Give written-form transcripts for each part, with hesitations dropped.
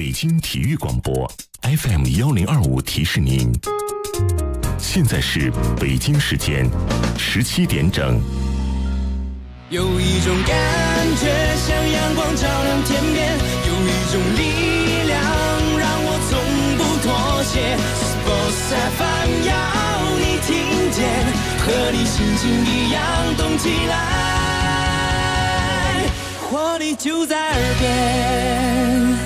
北京体育广播 FM1025提示您，现在是北京时间17点整。 有一种感觉像阳光照亮天边，有一种力量让我从不妥协。Sports FM 要你听见，和你心情一样动起来，活力就在耳边。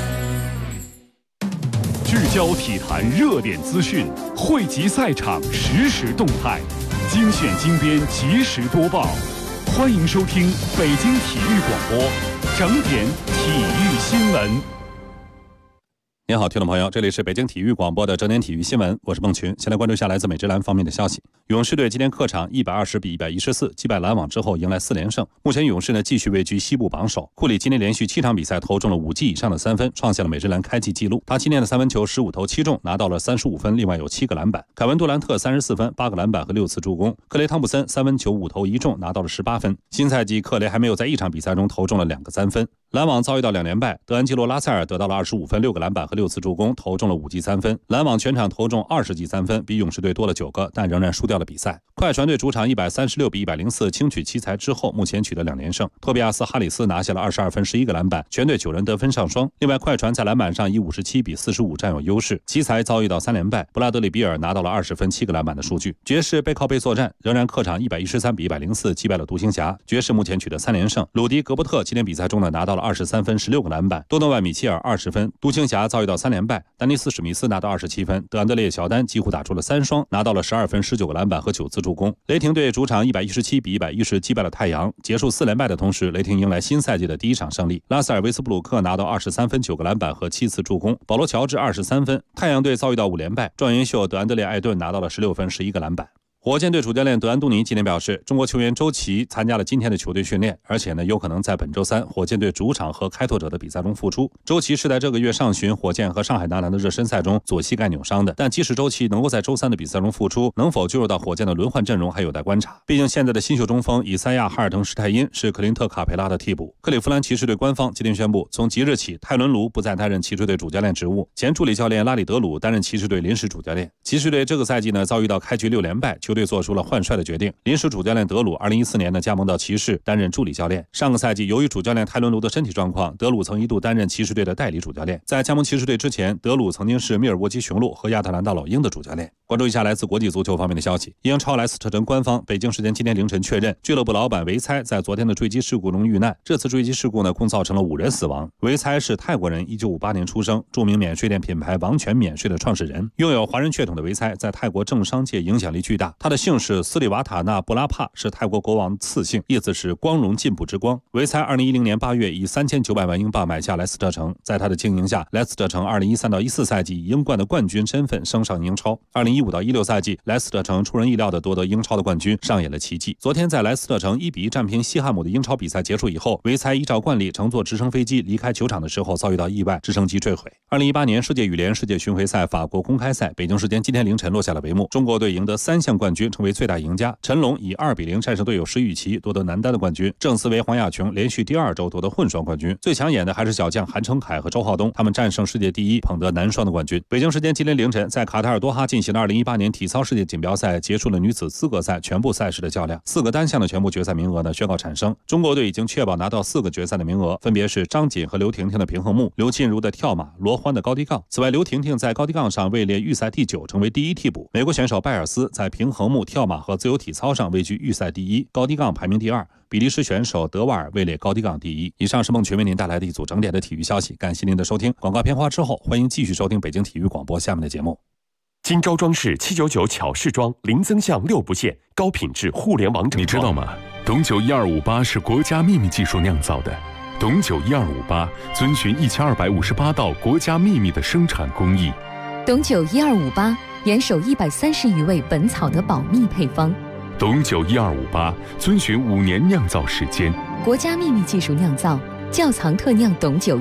聚焦体坛热点资讯，汇集赛场实时动态，精选精编及时播报。欢迎收听北京体育广播整点体育新闻。 您好，听众朋友，这里是北京体育广播的整点体育新闻，我是孟群。先来关注一下来自美职篮方面的消息。勇士队今天客场120比114击败篮网之后，迎来4连胜。目前勇士呢继续位居西部榜首。库里今天连续7场比赛投中了5记以上的3分，创下了美职篮开季纪录。他今天的三分球15投7中，拿到了35分，另外有7个篮板。凯文杜兰特34分8个篮板和6次助攻。克雷汤普森三分球5投1中，拿到了18分。新赛季克雷还没有在一场比赛中投中了2个3分。篮网遭遇到2连败，德安吉罗拉塞尔得到了25分6个篮板和6次助攻，投中了5记3分。篮网全场投中20记3分，比勇士队多了9个，但仍然输掉了比赛。快船队主场136比104轻取奇才之后，目前取得2连胜。托比亚斯·哈里斯拿下了22分11个篮板，全队9人得分上双。另外，快船在篮板上以57比45占有优势。奇才遭遇到3连败，布拉德里比尔拿到了20分7个篮板的数据。爵士背靠背作战，仍然客场113比104击败了独行侠。爵士目前取得3连胜。鲁迪·格伯特今天比赛中呢拿到了23分16个篮板，多诺万·米切尔20分。独行侠遭遇到3连败，丹尼斯·史密斯拿到27分，德安德烈·乔丹几乎打出了3双，拿到了12分19个篮板和9次助攻。雷霆队主场117比110击败了太阳，结束4连败的同时，雷霆迎来新赛季的第一场胜利。拉塞尔·维斯布鲁克拿到23分9个篮板和7次助攻，保罗·乔治23分。太阳队遭遇到5连败，状元秀德安德烈·艾顿拿到了16分11个篮板。火箭队主教练德安东尼今天表示，中国球员周琦参加了今天的球队训练，而且呢有可能在本周3火箭队主场和开拓者的比赛中复出。周琦是在这个月上旬火箭和上海男篮的热身赛中左膝盖扭伤的，但即使周琦能够在周3的比赛中复出，能否进入到火箭的轮换阵容还有待观察。毕竟现在的新秀中锋以赛亚·哈尔滕施泰因是克林特·卡佩拉的替补。克利夫兰骑士队官方今天宣布，从即日起泰伦卢不再担任骑士队主教练职务，前助理教练拉里德鲁担任骑士队临时主教练。骑士队这个赛季呢遭遇到开局6连败，球队做出了换帅的决定，临时主教练德鲁2014年呢加盟到骑士担任助理教练。上个赛季由于主教练泰伦卢的身体状况，德鲁曾一度担任骑士队的代理主教练。在加盟骑士队之前，德鲁曾经是密尔沃基雄鹿和亚特兰大老鹰的主教练。关注一下来自国际足球方面的消息，英超莱斯特城官方北京时间今天凌晨确认，俱乐部老板维猜在昨天的坠机事故中遇难。这次坠机事故呢共造成了5人死亡。维猜是泰国人，1958年出生，著名免税店品牌王权免税的创始人。拥有华人血统的维猜在泰国政商界影响力巨大，他的姓氏斯里瓦塔纳布拉帕是泰国国王次姓，意思是光荣进步之光。维猜2010年8月以3900万英镑买下莱斯特城，在他的经营下，莱斯特城2013到14赛季以英冠的冠军身份升上英超。2015到16赛季，莱斯特城出人意料地夺得英超的冠军，上演了奇迹。昨天在莱斯特城1比1战平西汉姆的英超比赛结束以后，维猜依照惯例乘坐直升飞机离开球场的时候遭遇到意外，直升机坠毁。2018年世界羽联世界巡回赛法国公开赛北京时间今天凌晨落下了帷幕，中国队赢得3项冠军，成为最大赢家。陈龙以2比0战胜队友石宇奇，夺得男单的冠军。郑思维、黄雅琼连续第2周夺得混双冠军。最抢眼的还是小将韩成凯和周浩东，他们战胜世界第一，捧得男双的冠军。北京时间今天凌晨，在卡塔尔多哈进行的2018年体操世界锦标赛结束了女子资格赛全部赛事的较量，4个单项的全部决赛名额呢宣告产生。中国队已经确保拿到4个决赛的名额，分别是张锦和刘婷婷的平衡木、刘静茹的跳马、罗欢的高低杠。此外，刘婷婷在高低杠上位列预赛第9，成为第1替补。美国选手拜尔斯在平衡木、跳马和自由体操上位居预赛第1，高低杠排名第2。比利时选手德瓦尔位列高低杠第1。以上是孟群为您带来的一组整点的体育消息，感谢您的收听。广告片花之后，欢迎继续收听北京体育广播下面的节目。 金招装饰799巧饰装，零增项6不限，高品质互联网整装。 你知道吗？董酒1258是国家秘密技术酿造的。董酒1258遵循1258道国家秘密的生产工艺。 董酒1258严守130余味本草的保密配方。 董酒1258遵循5年酿造时间， 国家秘密技术酿造，窖藏特酿董酒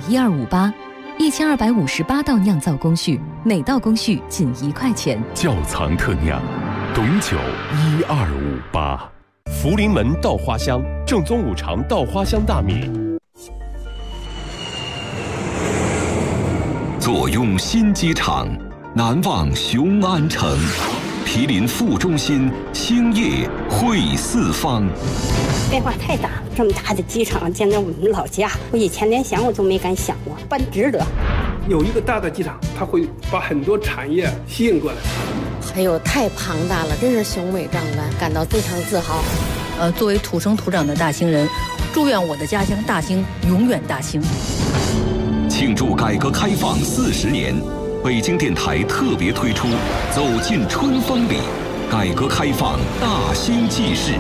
1258，1258道酿造工序，每道工序仅1块钱。 窖藏特酿，董酒1258。 福临门稻花香，正宗五常稻花香大米。 坐拥新机场，难忘雄安城。毗邻副中心，兴业汇四方。 变化太大了，这么大的机场建在我们老家，我以前连想我都没敢想过，办值得。 有一个大的机场，它会把很多产业吸引过来。 还有太庞大了，真是雄伟壮观，感到非常自豪。 作为土生土长的大兴人，祝愿我的家乡大兴永远大兴。 庆祝改革开放40年，北京电台特别推出《走进春风里》，改革开放大兴纪事。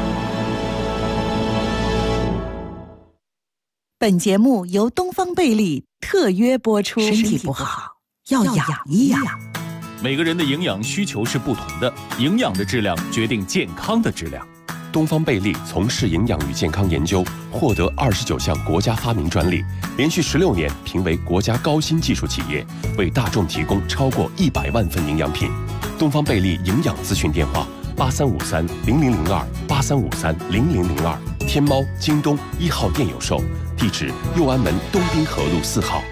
本节目由东方贝利特约播出。身体不好要养一养。 每个人的营养需求是不同的，营养的质量决定健康的质量。 东方贝利从事营养与健康研究，获得29项国家发明专利，连续16年评为国家高新技术企业，为大众提供超过100万份营养品。东方贝利营养咨询电话8353-0002，8353-0002，天猫、京东1号店有售，地址右安门东滨河路4号。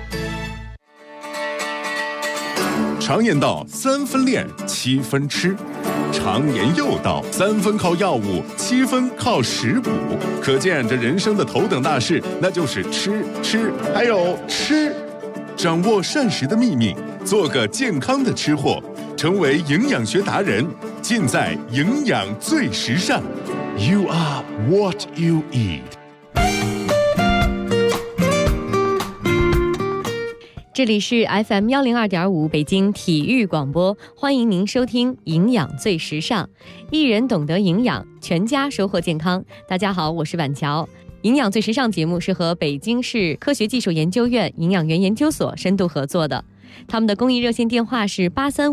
常言道3分练7分吃，常言又道3分靠药物7分靠食补，可见这人生的头等大事那就是吃还有吃。掌握膳食的秘密，做个健康的吃货，成为营养学达人，尽在营养最时尚。 You are what you eat。 这里是 FM 102.5北京体育广播，欢迎您收听营养最时尚，一人懂得营养，全家收获健康。大家好，我是婉乔。营养最时尚节目是和北京市科学技术研究院营养园研究所深度合作的，他们的公益热线电话是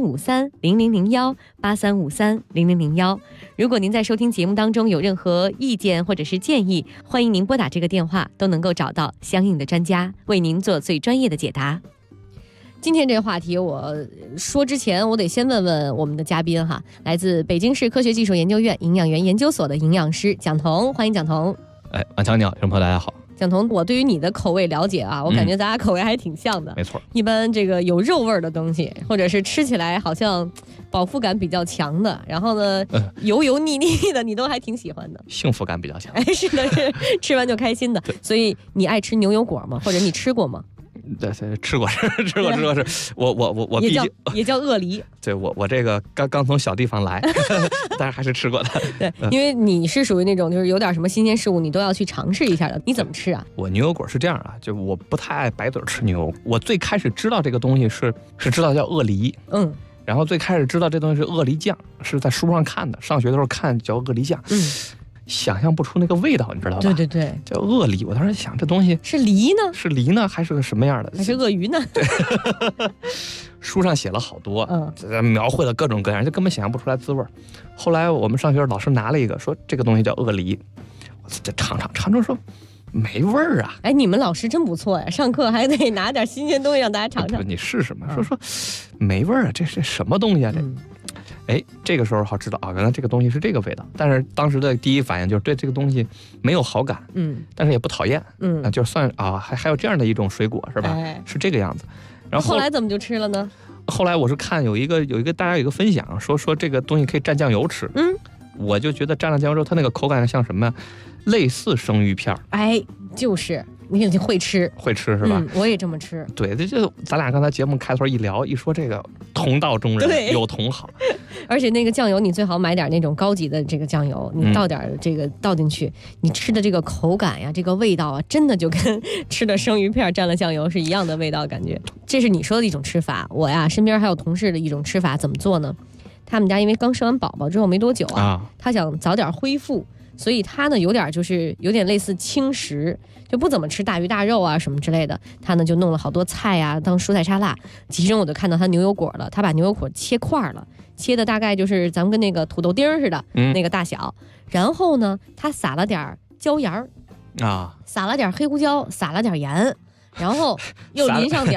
8353-0001，8353-0001。如果您在收听节目当中有任何意见或者是建议，欢迎您拨打这个电话，都能够找到相应的专家为您做最专业的解答。今天这个话题我说之前，我得先问问我们的嘉宾哈，来自北京市科学技术研究院营养园研究所的营养师蒋彤，欢迎蒋彤。 婉乔你好，听众朋友大家好。 蒋彤，我对于你的口味了解啊，我感觉咱俩口味还挺像的。 没错， 一般这个有肉味的东西，或者是吃起来好像饱腹感比较强的，然后呢油油腻腻的，你都还挺喜欢的。 幸福感比较强。 哎，是的，是吃完就开心的。所以你爱吃牛油果吗？或者你吃过吗？ 对，吃过，我也叫鳄梨。 对，我这个刚从小地方来，但是还是吃过的。 对，因为你是属于那种就是有点什么新鲜事物你都要去尝试一下的。你怎么吃啊？ 我牛油果是这样啊，就我不太爱白嘴吃牛油。我最开始知道这个东西是知道叫鳄梨，然后最开始知道这东西是鳄梨酱，是在书上看的，上学的时候看叫鳄梨酱，想象不出那个味道，你知道吧？ 对对对， 叫鳄梨。我当时想，这东西是梨呢？ 是梨呢，还是个什么样的？ 还是鳄鱼呢？ 对，书上写了好多，描绘了各种各样，就根本想象不出来滋味。后来我们上学老师拿了一个，说这个东西叫鳄梨，我这尝着说没味儿啊！ 哎，你们老师真不错呀，上课还得拿点新鲜东西让大家尝尝。 你试试嘛，说没味儿啊，这是什么东西啊？这。哎，这个时候好知道啊，原来这个东西是这个味道。但是当时的第一反应就是对这个东西没有好感，但是也不讨厌，就算啊，还有这样的一种水果是吧？是这个样子。然后后来怎么就吃了呢？ 后来我是看有一个大家有一个分享，说这个东西可以蘸酱油吃，我就觉得蘸了酱油之后，它那个口感像什么呀？类似生鱼片。哎， 就是你会吃是吧？ 我也这么吃。 对，就咱俩刚才节目开头一聊一说这个同道中人，有同好。 而且那个酱油你最好买点那种高级的这个酱油，你倒点这个倒进去，你吃的这个口感呀，这个味道啊，真的就跟吃的生鱼片蘸了酱油是一样的味道感觉。这是你说的一种吃法。我呀身边还有同事的一种吃法，怎么做呢？他们家因为刚生完宝宝之后没多久他想早点恢复，所以他呢有点类似轻食，就不怎么吃大鱼大肉啊什么之类的。他呢就弄了好多菜啊当蔬菜沙拉，其中我就看到他牛油果了，他把牛油果切块了，切的大概就是咱们跟那个土豆丁似的那个大小，然后呢他撒了点椒盐撒了点黑胡椒，撒了点盐，然后又淋上点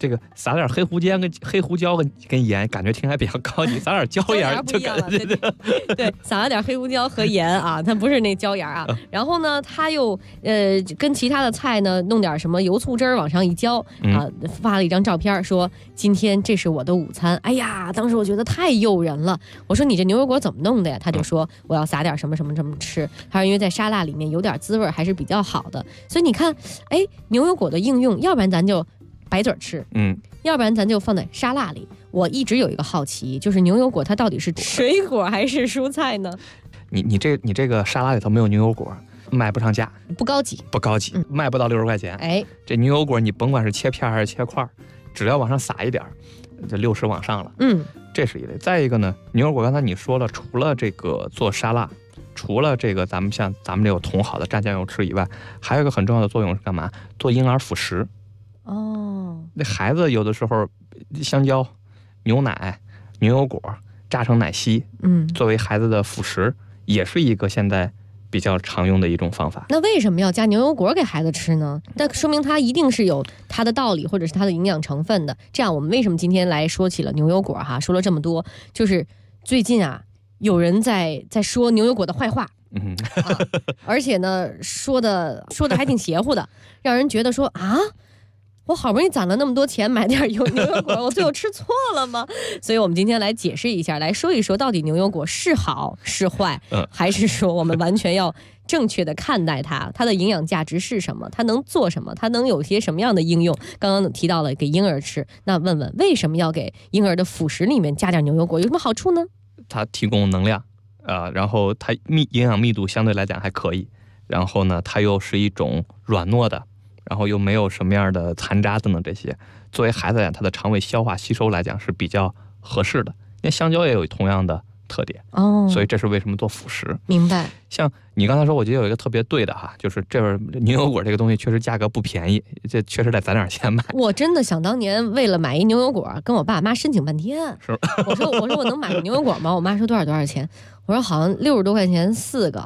这个撒点黑胡椒跟盐，感觉听还比较高级。撒点椒盐就感觉对，撒了点黑胡椒和盐啊，它不是那椒盐啊。然后呢，他又跟其他的菜呢弄点什么油醋汁儿往上一浇啊，发了一张照片说今天这是我的午餐。哎呀，当时我觉得太诱人了。我说你这牛油果怎么弄的呀？他就说我要撒点什么什么什么吃。他说因为在沙拉里面有点滋味还是比较好的。所以你看，哎，牛油果的应用，要不然咱就白嘴吃，要不然咱就放在沙拉里。我一直有一个好奇，就是牛油果它到底是水果还是蔬菜呢？ 你这个沙拉里头没有牛油果，卖不上价， 不高级， 卖不到60块钱。 哎， 这牛油果你甭管是切片还是切块，只要往上撒一点，这60往上了。这是一类。再一个呢，牛油果刚才你说了，除了这个做沙拉，除了这个咱们这种桶好的蘸酱油吃以外，还有一个很重要的作用是干嘛？做婴儿辅食。那孩子有的时候香蕉、牛奶、牛油果榨成奶昔，作为孩子的辅食，也是一个现在比较常用的一种方法。 那为什么要加牛油果给孩子吃呢？那说明它一定是有它的道理，或者是它的营养成分的。这样我们为什么今天来说起了牛油果哈？说了这么多，就是最近啊，有人在说牛油果的坏话。而且呢，说的还挺邪乎的，让人觉得说啊，我好不容易攒了那么多钱买点牛油果，我最后吃错了吗？所以我们今天来解释一下，来说一说到底牛油果是好是坏，还是说我们完全要正确的看待它，它的营养价值是什么，它能做什么，它能有些什么样的应用。刚刚提到了给婴儿吃，那问问为什么要给婴儿的辅食里面加点牛油果，有什么好处呢？ 它提供能量。然后它营养密度相对来讲还可以，然后呢，它又是一种软糯的，然后又没有什么样的残渣等等这些，作为孩子来讲，他的肠胃消化吸收来讲是比较合适的。因为香蕉也有同样的特点所以这是为什么做辅食。 明白。 像你刚才说，我觉得有一个特别对的哈，就是这会牛油果这个东西确实价格不便宜，这确实得攒点钱买。 我真的想当年为了买一牛油果，跟我爸妈申请半天。 是， 我说我能买个牛油果吗？我妈说多少钱？我说好像60多块钱4个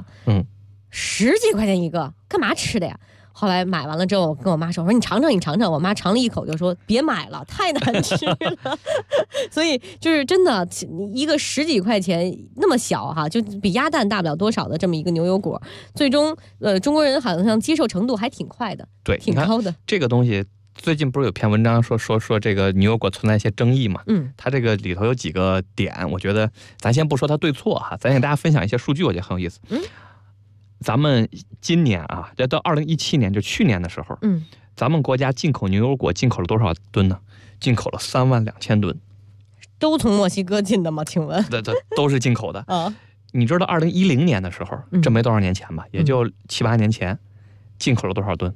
，10几块钱一个，干嘛吃的呀？后来买完了之后，我跟我妈说：“我说你尝尝。”我妈尝了一口就说：“别买了，太难吃了。”所以就是真的，一个10几块钱那么小哈，就比鸭蛋大不了多少的这么一个牛油果，最终中国人好像接受程度还挺快的， 对， 挺高的。 这个东西最近不是有篇文章说这个牛油果存在一些争议嘛？它这个里头有几个点，我觉得咱先不说它对错哈，咱给大家分享一些数据，我觉得很有意思。咱们今年啊，到2017年，就去年的时候，咱们国家进口牛油果进口了多少吨呢？进口了32000吨。 都从墨西哥进的吗？请问？ 对，都是进口的啊。你知道2010年的时候，这没多少年前吧，也就7、8年前，进口了多少吨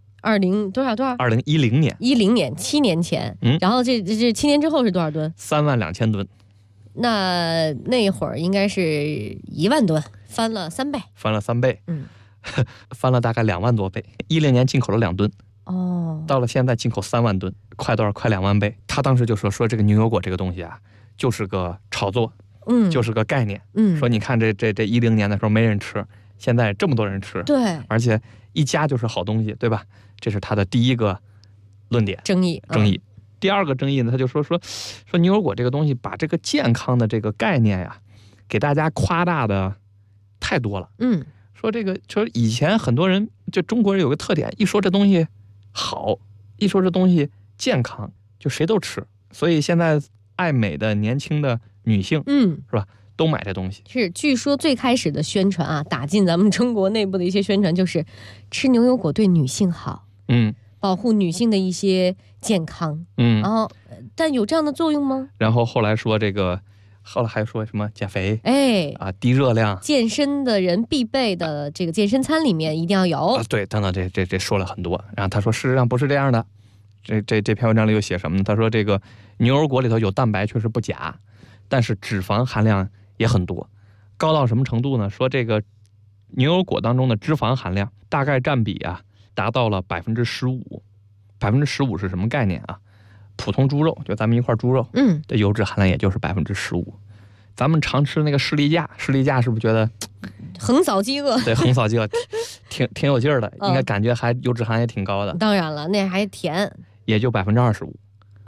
？2010年 ，10年7年前，然后这7年之后是多少吨 ？32000吨。 那会儿应该是1万吨，翻了3倍， 翻了大概2万多倍。10年进口了2吨，到了现在进口3万吨，快2万倍。他当时就说这个牛油果这个东西啊，就是个炒作，就是个概念，说你看这10年的时候没人吃，现在这么多人吃， 对， 而且一加就是好东西，对吧？这是他的第一个论点， 争议。 第二个争议呢，他就说牛油果这个东西把这个健康的这个概念呀，给大家夸大的太多了。说以前很多人，就中国人有个特点，一说这东西好，一说这东西健康，就谁都吃。所以现在爱美的年轻的女性，是吧，都买这东西。 是，据说最开始的宣传啊，打进咱们中国内部的一些宣传，就是吃牛油果对女性好，保护女性的一些健康，然后但有这样的作用吗？ 然后后来说后来还说什么减肥，低热量， 健身的人必备的这个健身餐里面一定要有， 对，等等，这说了很多。然后他说事实上不是这样的，这篇文章里又写什么呢？他说这个牛油果里头有蛋白确实不假，但是脂肪含量也很多，高到什么程度呢？说这个牛油果当中的脂肪含量大概占比啊达到了15%，15%是什么概念啊？普通猪肉，就咱们一块猪肉，的油脂含量也就是15%。咱们常吃那个士力架是不是觉得横扫饥饿？ 对，横扫饥饿，挺有劲儿的，应该感觉还油脂含也挺高的。 当然了，那还甜， 也就25%。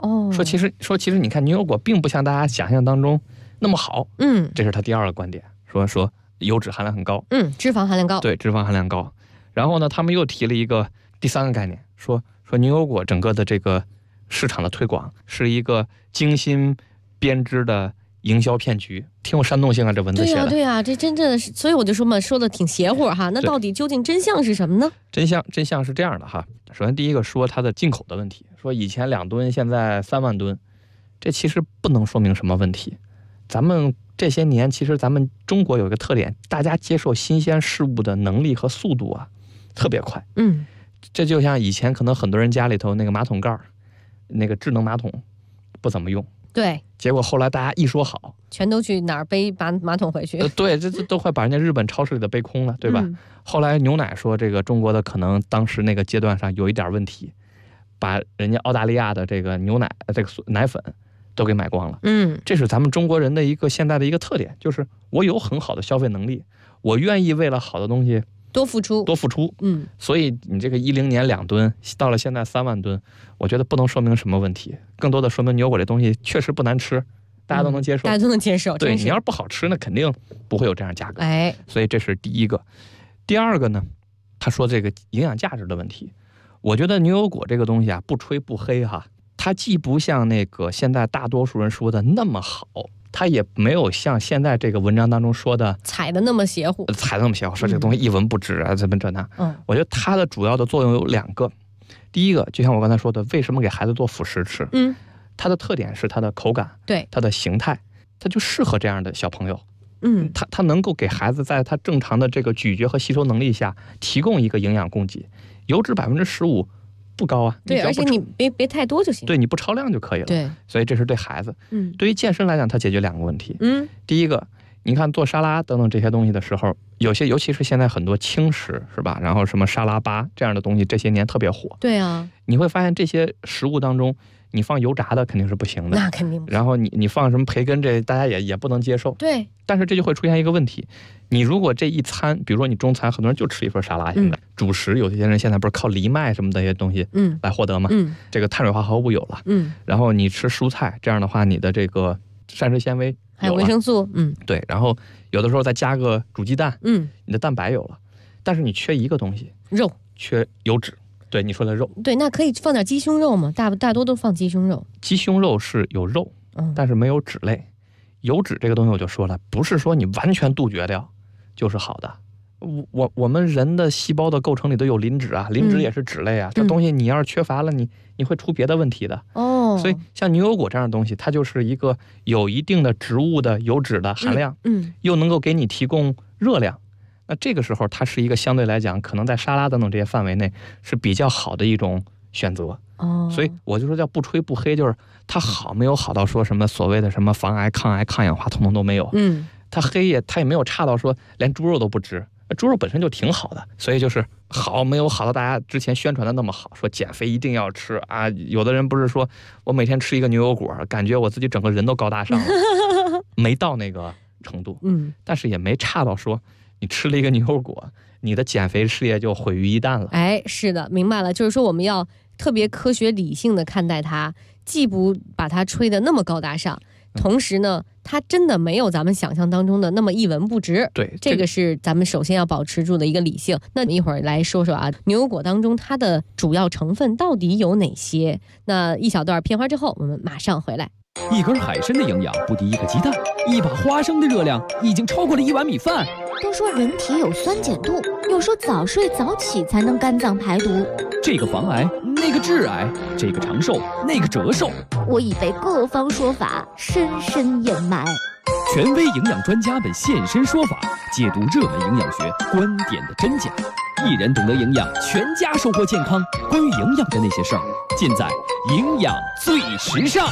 说其实你看牛油果并不像大家想象当中那么好。这是他第二个观点，说油脂含量很高， 脂肪含量高， 对，脂肪含量高。然后呢，他们又提了一个第三个概念，说牛油果整个的这个市场的推广是一个精心编织的营销骗局，挺有煽动性啊，这文字写的。 对啊，这真的是，所以我就说嘛，说的挺邪乎哈。那到底究竟真相是什么呢？真相是这样的哈。首先第一个说它的进口的问题，说以前2吨，现在3万吨，这其实不能说明什么问题。咱们这些年，其实咱们中国有一个特点，大家接受新鲜事物的能力和速度啊，特别快。这就像以前可能很多人家里头那个马桶盖，那个智能马桶不怎么用。 对， 结果后来大家一说好， 全都去哪儿背马桶回去？ 对，这都快把人家日本超市里的背空了，对吧？后来牛奶说这个中国的可能当时那个阶段上有一点问题，把人家澳大利亚的这个牛奶这个奶粉都给买光了。这是咱们中国人的一个现在的一个特点，就是我有很好的消费能力，我愿意为了好的东西多付出。 所以你这个10年2吨，到了现在3万吨，我觉得不能说明什么问题，更多的说明牛油果这东西确实不难吃，大家都能接受。 大家都能接受。 对，你要是不好吃，那肯定不会有这样价格。所以这是第一个。第二个呢，他说这个营养价值的问题，我觉得牛油果这个东西啊，不吹不黑哈，它既不像那个现在大多数人说的那么好，它也没有像现在这个文章当中说的踩的那么邪乎， 说这个东西一文不值啊，这那。我觉得它的主要的作用有2个。第一个，就像我刚才说的，为什么给孩子做辅食吃？它的特点是它的口感， 对， 它的形态，它就适合这样的小朋友。它能够给孩子在他正常的这个咀嚼和吸收能力下提供一个营养供给，油脂15%不高啊。 对，而且你别太多就行。 对，你不超量就可以了。 对， 所以这是对孩子。对于健身来讲，它解决2个问题。第一个，你看做沙拉等等这些东西的时候，有些尤其是现在很多轻食是吧？然后什么沙拉吧这样的东西，这些年特别火。 对啊， 你会发现这些食物当中，你放油炸的肯定是不行的， 那肯定不行。 然后你放什么培根，这大家也不能接受。 对， 但是这就会出现一个问题，你如果这一餐，比如说你中餐，很多人就吃一份沙拉，现在主食有些人现在不是靠藜麦什么的这些东西来获得吗？这个碳水化合物有了，然后你吃蔬菜，这样的话你的这个膳食纤维还有维生素， 对，然后有的时候再加个煮鸡蛋，你的蛋白有了，但是你缺一个东西， 肉， 缺油脂。对，你说的肉， 对，那可以放点鸡胸肉吗？大多都放鸡胸肉。 鸡胸肉是有肉，但是没有脂类。油脂这个东西我就说了，不是说你完全杜绝掉就是好的。我们人的细胞的构成里都有磷脂啊，磷脂也是脂类啊，这东西你要是缺乏了，你会出别的问题的。所以像牛油果这样的东西，它就是一个有一定的植物的油脂的含量，又能够给你提供热量。那这个时候，它是一个相对来讲，可能在沙拉等等这些范围内是比较好的一种选择。所以我就说叫不吹不黑，就是它好没有好到说什么所谓的什么防癌、抗癌、抗氧化，统统都没有。它黑它也没有差到说连猪肉都不值，猪肉本身就挺好的。所以就是好没有好到大家之前宣传的那么好，说减肥一定要吃啊。有的人不是说我每天吃一个牛油果，感觉我自己整个人都高大上了，没到那个程度。但是也没差到说你吃了一个牛油果，你的减肥事业就毁于一旦了。 是的，明白了，就是说我们要特别科学理性的看待它，既不把它吹得那么高大上，同时呢，它真的没有咱们想象当中的那么一文不值。 对， 这个是咱们首先要保持住的一个理性。那一会儿来说说啊，牛油果当中它的主要成分到底有哪些？那一小段片花之后，我们马上回来。 一根海参的营养不敌一个鸡蛋，一把花生的热量已经超过了1碗米饭。 都说人体有酸碱度，又说早睡早起才能肝脏排毒。 这个防癌，那个致癌，这个长寿，那个折寿。 我已被各方说法深深掩埋。 权威营养专家们现身说法，解读热门营养学观点的真假。一人懂得营养，全家收获健康。关于营养的那些事儿，尽在营养最时尚。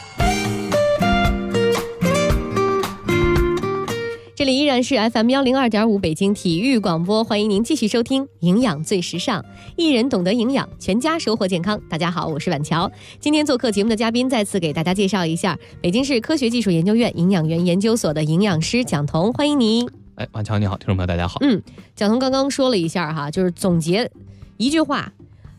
这里依然是 FM102.5 北京体育广播，欢迎您继续收听营养最时尚，一人懂得营养，全家收获健康。大家好，我是婉乔。今天做客节目的嘉宾，再次给大家介绍一下北京市科学技术研究院营养园研究所的营养师蒋彤，欢迎您。 婉乔你好，听众朋友大家好。 蒋彤刚刚说了一下哈，就是总结一句话，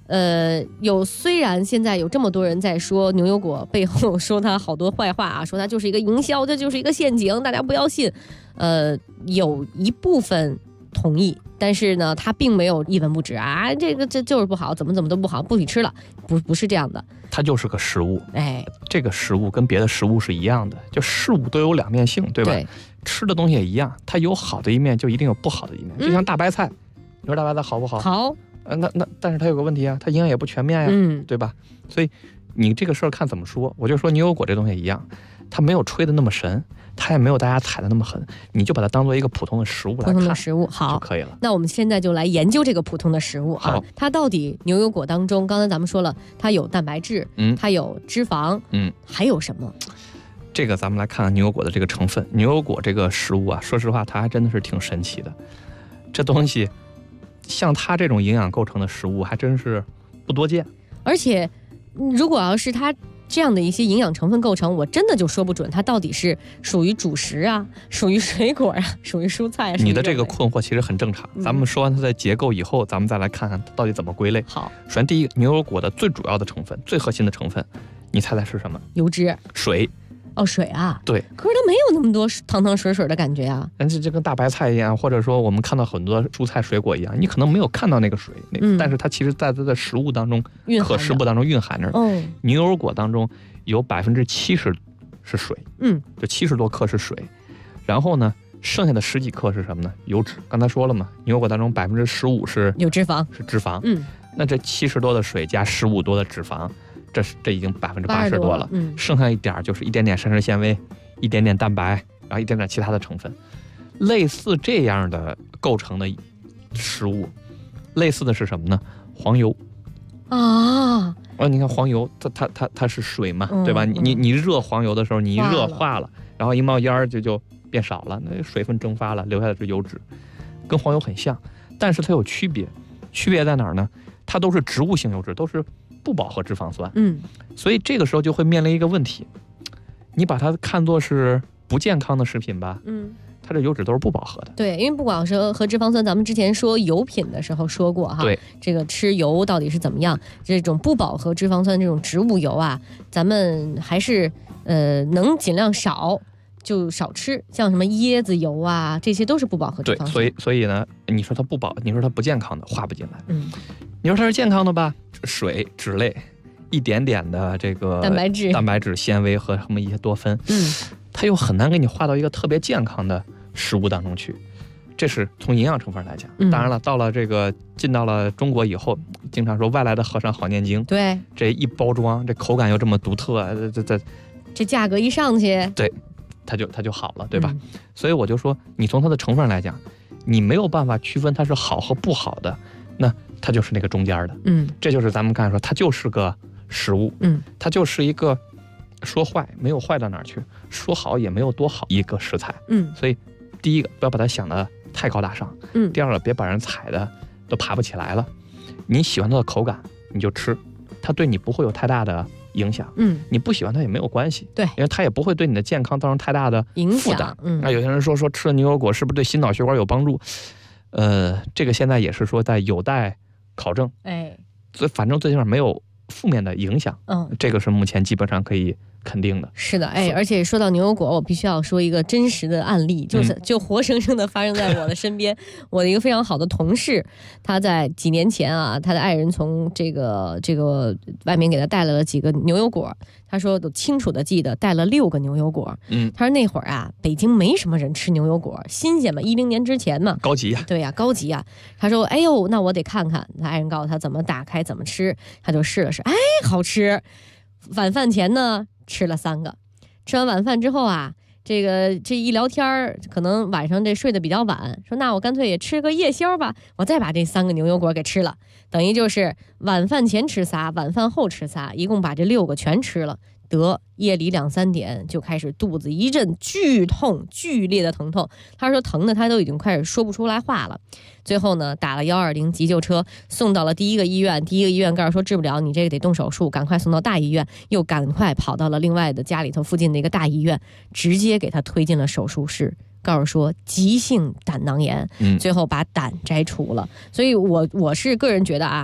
虽然现在有这么多人在说牛油果背后说它好多坏话啊，说它就是一个营销，这就是一个陷阱，大家不要信。有一部分同意，但是呢，它并没有一文不值啊，这就是不好，怎么都不好，不许吃了，不是这样的。 它就是个食物， 哎，这个食物跟别的食物是一样的，就事物都有两面性，对吧？对，吃的东西也一样，它有好的一面，就一定有不好的一面。就像大白菜，你说大白菜好不好？ 好。 但是它有个问题啊，它营养也不全面呀，对吧？所以你这个事儿看怎么说。我就说牛油果这东西一样，它没有吹的那么神，它也没有大家踩的那么狠，你就把它当做一个普通的食物来看， 普通的食物好就可以了。 那我们现在就来研究这个普通的食物啊，它到底牛油果当中，刚才咱们说了，它有蛋白质，它有脂肪，还有什么？ 这个咱们来看看牛油果的这个成分。牛油果这个食物啊，说实话，它还真的是挺神奇的。这东西像它这种营养构成的食物还真是不多见， 而且如果要是它这样的一些营养成分构成，我真的就说不准它到底是属于主食啊，属于水果啊，属于蔬菜啊。 你的这个困惑其实很正常，咱们说完它的结构以后，咱们再来看看它到底怎么归类。 好， 首先第一个，牛油果的最主要的成分，最核心的成分，你猜猜是什么？ 油脂。 水。 哦，水啊， 对， 可是它没有那么多汤汤水水的感觉啊。 但是这跟大白菜一样，或者说我们看到很多蔬菜水果一样，你可能没有看到那个水，但是它其实在它的食物当中，可食物当中蕴含着。牛油果当中有70%是水，就70多克是水，然后呢，剩下的10几克是什么呢？油脂。刚才说了嘛，牛油果当中15%是有脂肪， 是脂肪。那这70多的水加15多的脂肪。这已经80%多了，剩下一点就是一点点膳食纤维，一点点蛋白，然后一点点其他的成分。类似这样的构成的食物，类似的是什么呢？黄油啊！ 你看黄油，它是水嘛，对吧？你热黄油的时候，你一热化了，然后一冒烟就变少了，那水分蒸发了，留下的是油脂，跟黄油很像，但是它有区别。区别在哪儿呢？它都是植物性油脂，都是不饱和脂肪酸，所以这个时候就会面临一个问题，你把它看作是不健康的食品吧，它这油脂都是不饱和的。 对，因为不饱和脂肪酸，咱们之前说油品的时候说过哈， 对， 这个吃油到底是怎么样？这种不饱和脂肪酸这种植物油啊，咱们还是能尽量少就少吃，像什么椰子油啊，这些都是不饱和脂肪酸。 对，所以呢，你说它你说它不健康的，划不进来。你说它是健康的吧？水、脂类，一点点的这个蛋白质、纤维和什么一些多酚，它又很难给你划到一个特别健康的食物当中去。这是从营养成分来讲。当然了，到了进到了中国以后，经常说外来的和尚好念经。 对， 这一包装，这口感又这么独特， 这价格一上去， 对，它就好了，对吧？所以我就说，你从它的成分来讲，你没有办法区分它是好和不好的，那它就是那个中间的。这就是咱们刚才说，它就是个食物，它就是一个说坏没有坏到哪儿去，说好也没有多好一个食材。所以第一个不要把它想得太高大上，第二个别把人踩的都爬不起来了。你喜欢它的口感，你就吃，它对你不会有太大的影响。你不喜欢它也没有关系， 对， 因为它也不会对你的健康造成太大的负担。那有些人说吃了牛油果是不是对心脑血管有帮助？这个现在也是说在有待考证。所以反正最起码没有负面的影响。这个是目前基本上可以肯定的。 是的，而且说到牛油果，我必须要说一个真实的案例，就活生生的发生在我的身边。我的一个非常好的同事，他在几年前啊，他的爱人从这个外面给他带来了几个牛油果，他说都清楚的记得带了6个牛油果。他说那会儿啊，北京没什么人吃牛油果，新鲜嘛，10年之前嘛， 高级呀， 对呀，高级呀。他说，哎呦，那我得看看。他爱人告诉他怎么打开，怎么吃，他就试了试，好吃。晚饭前呢，吃了3个，吃完晚饭之后啊，这一聊天可能晚上睡得比较晚，说那我干脆也吃个夜宵吧，我再把这3个牛油果给吃了，等于就是晚饭前吃仨，晚饭后吃仨，一共把这6个全吃了。得夜里2、3点就开始肚子一阵剧痛，剧烈的疼痛。他说疼的他都已经开始说不出来话了。最后呢，打了120急救车，送到了第一个医院。第一个医院告诉说治不了，你这个得动手术，赶快送到大医院。又赶快跑到了另外的家里头附近的一个大医院，直接给他推进了手术室。告诉说急性胆囊炎，最后把胆摘除了。所以我是个人觉得啊，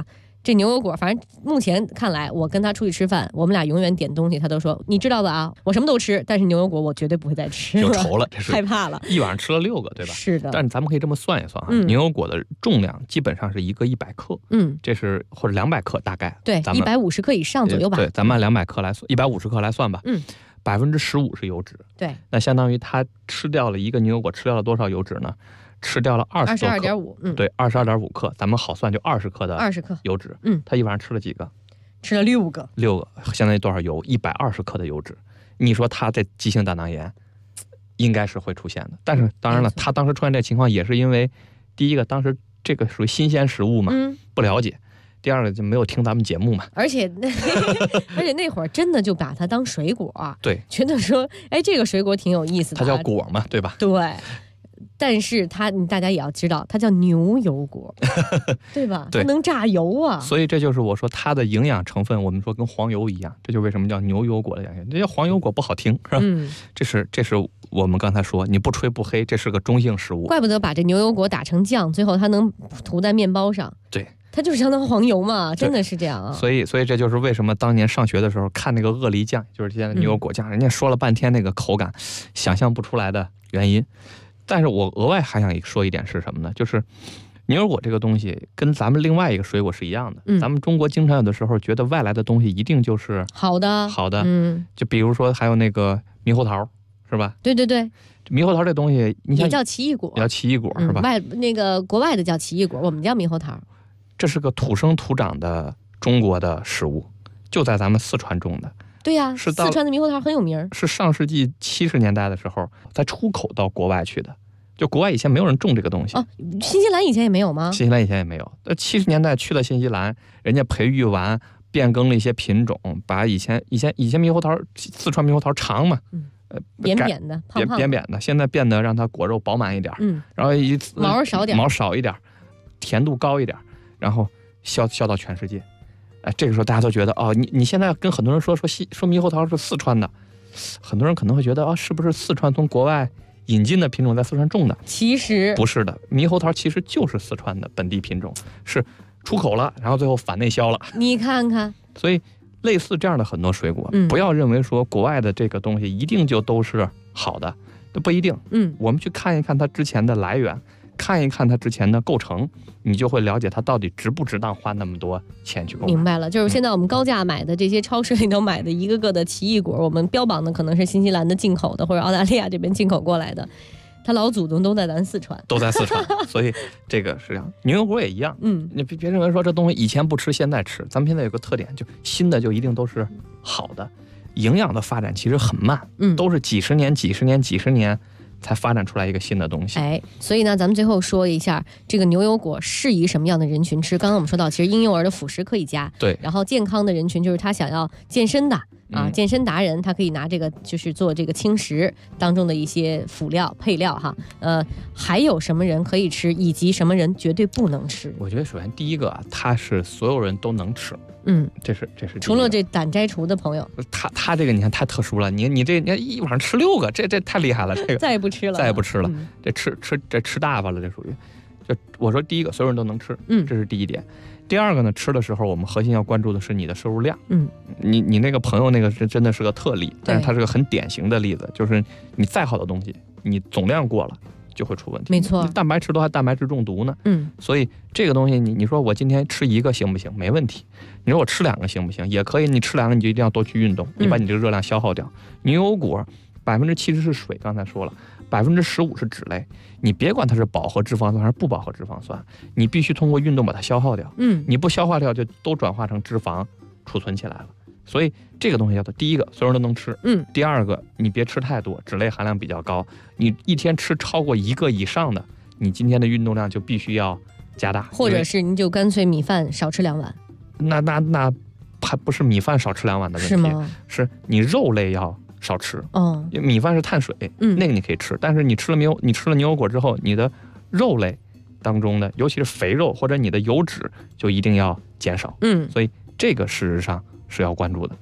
这牛油果，反正目前看来，我跟他出去吃饭，我们俩永远点东西，他都说你知道的啊，我什么都吃，但是牛油果我绝对不会再吃了， 有仇了，这是害怕了。 一晚上吃了6个，对吧？ 是的。 但是咱们可以这么算一算啊，牛油果的重量基本上是一个100克，这是或者200克大概， 对，150克以上左右吧。 对，咱们按200克来算，150克来算吧。15%是油脂， 对， 那相当于他吃掉了一个牛油果，吃掉了多少油脂呢？吃掉了 22.5， 对，22.5克，咱们好算就20克的油脂，他一晚上吃了几个？ 吃了6个 ，6个，相当于多少油？120克的油脂。你说他这急性胆囊炎应该是会出现的，但是当然了，他当时出现这情况也是因为，第一个当时这个属于新鲜食物嘛，不了解。第二个就没有听咱们节目嘛， 而且那会儿真的就把它当水果， 对， 觉得说，哎，这个水果挺有意思的， 它叫果嘛，对吧？ 对，但是大家也要知道，它叫牛油果，对吧？ 对， 它能榨油啊。 所以这就是我说它的营养成分，我们说跟黄油一样，这就为什么叫牛油果的养分。这叫黄油果不好听，是吧？这是我们刚才说，你不吹不黑，这是个中性食物。 怪不得把这牛油果打成酱，最后它能涂在面包上。 对。 它就是相当于黄油嘛，真的是这样啊。 所以这就是为什么当年上学的时候看那个鳄梨酱，就是现在牛油果酱，人家说了半天那个口感，想象不出来的原因。但是我额外还想说一点是什么呢？就是牛油果这个东西跟咱们另外一个水果是一样的。咱们中国经常有的时候觉得外来的东西一定就是好的，就比如说还有那个猕猴桃，是吧？ 对对对。 猕猴桃这东西，你也叫奇异果， 叫奇异果是吧？ 那个国外的叫奇异果，我们叫猕猴桃。 这是个土生土长的中国的食物，就在咱们四川种的。 对呀，四川的猕猴桃很有名， 是上世纪70年代的时候才出口到国外去的。就国外以前没有人种这个东西。 新西兰以前也没有吗？ 新西兰以前也没有。70年代去了新西兰，人家培育完，变更了一些品种，把以前猕猴桃，四川猕猴桃长嘛， 扁扁的，胖胖的， 扁扁的，现在变得让它果肉饱满一点，然后毛少一点，甜度高一点。然后销到全世界，这个时候大家都觉得你现在跟很多人说猕猴桃是四川的，很多人可能会觉得是不是四川从国外引进的品种在四川种的？ 其实不是的，猕猴桃其实就是四川的本地品种，是出口了，然后最后反内销了。 你看看， 所以类似这样的很多水果，不要认为说国外的这个东西一定就都是好的，不一定。我们去看一看它之前的来源。看一看它之前的构成，你就会了解它到底值不值当花那么多钱去购买。 明白了，就是现在我们高价买的这些超市里头买的一个个的奇异果，我们标榜的可能是新西兰的进口的，或者澳大利亚这边进口过来的，它老祖宗都在咱四川， 所以这个是这样。牛油果也一样，你别认为说这东西以前不吃现在吃，咱们现在有个特点，就新的就一定都是好的，营养的发展其实很慢，都是几十年才发展出来一个新的东西。 所以呢，咱们最后说一下这个牛油果适宜什么样的人群吃。刚刚我们说到，其实婴幼儿的辅食可以加， 对。 然后健康的人群就是他想要健身的健身达人，他可以拿这个就是做这个轻食当中的一些辅料配料哈。还有什么人可以吃，以及什么人绝对不能吃？ 我觉得首先第一个它是所有人都能吃。这是除了这胆摘除的朋友， 他这个你看太特殊了，你一晚上吃6个，这太厉害了，这个再也不吃了， 这吃大发了，这属于。就我说第一个，所有人都能吃，这是第一点。第二个呢，吃的时候我们核心要关注的是你的摄入量。你那个朋友那个真的是个特例，但是他是个很典型的例子，就是你再好的东西，你总量过了就会出问题。 没错， 蛋白质都还蛋白质中毒呢。所以这个东西你说我今天吃1个行不行？没问题。你说我吃2个行不行？也可以。你吃2个你就一定要多去运动，你把你这个热量消耗掉。牛油果70%是水，刚才说了，15%是脂类。你别管它是饱和脂肪酸还是不饱和脂肪酸，你必须通过运动把它消耗掉。你不消化掉就都转化成脂肪储存起来了。所以这个东西叫做第一个，所有人都能吃。第二个，你别吃太多，脂类含量比较高。你一天吃超过1个以上的，你今天的运动量就必须要加大， 或者是你就干脆米饭少吃2碗。 那还不是米饭少吃2碗的问题， 是吗？ 是你肉类要少吃。米饭是碳水，那个你可以吃，但是你吃了牛油果之后，你的肉类当中的，尤其是肥肉或者你的油脂就一定要减少。所以这个事实上是要关注的。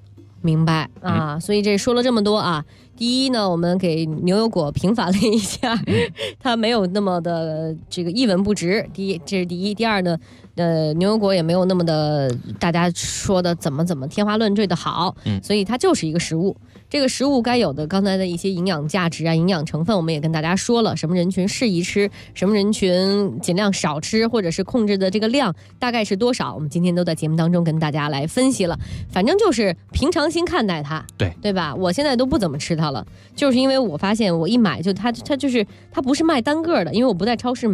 明白啊，所以这说了这么多啊。第一呢，我们给牛油果平反了一下，它没有那么的这个一文不值。这是第一。第二呢，牛油果也没有那么的大家说的怎么天花乱坠的好，所以它就是一个食物。这个食物该有的刚才的一些营养价值啊、营养成分，我们也跟大家说了，什么人群适宜吃，什么人群尽量少吃，或者是控制的这个量大概是多少，我们今天都在节目当中跟大家来分析了。反正就是平常心看待它，对吧？我现在都不怎么吃它了，就是因为我发现我一买就它不是卖单个的，因为我不在超市买。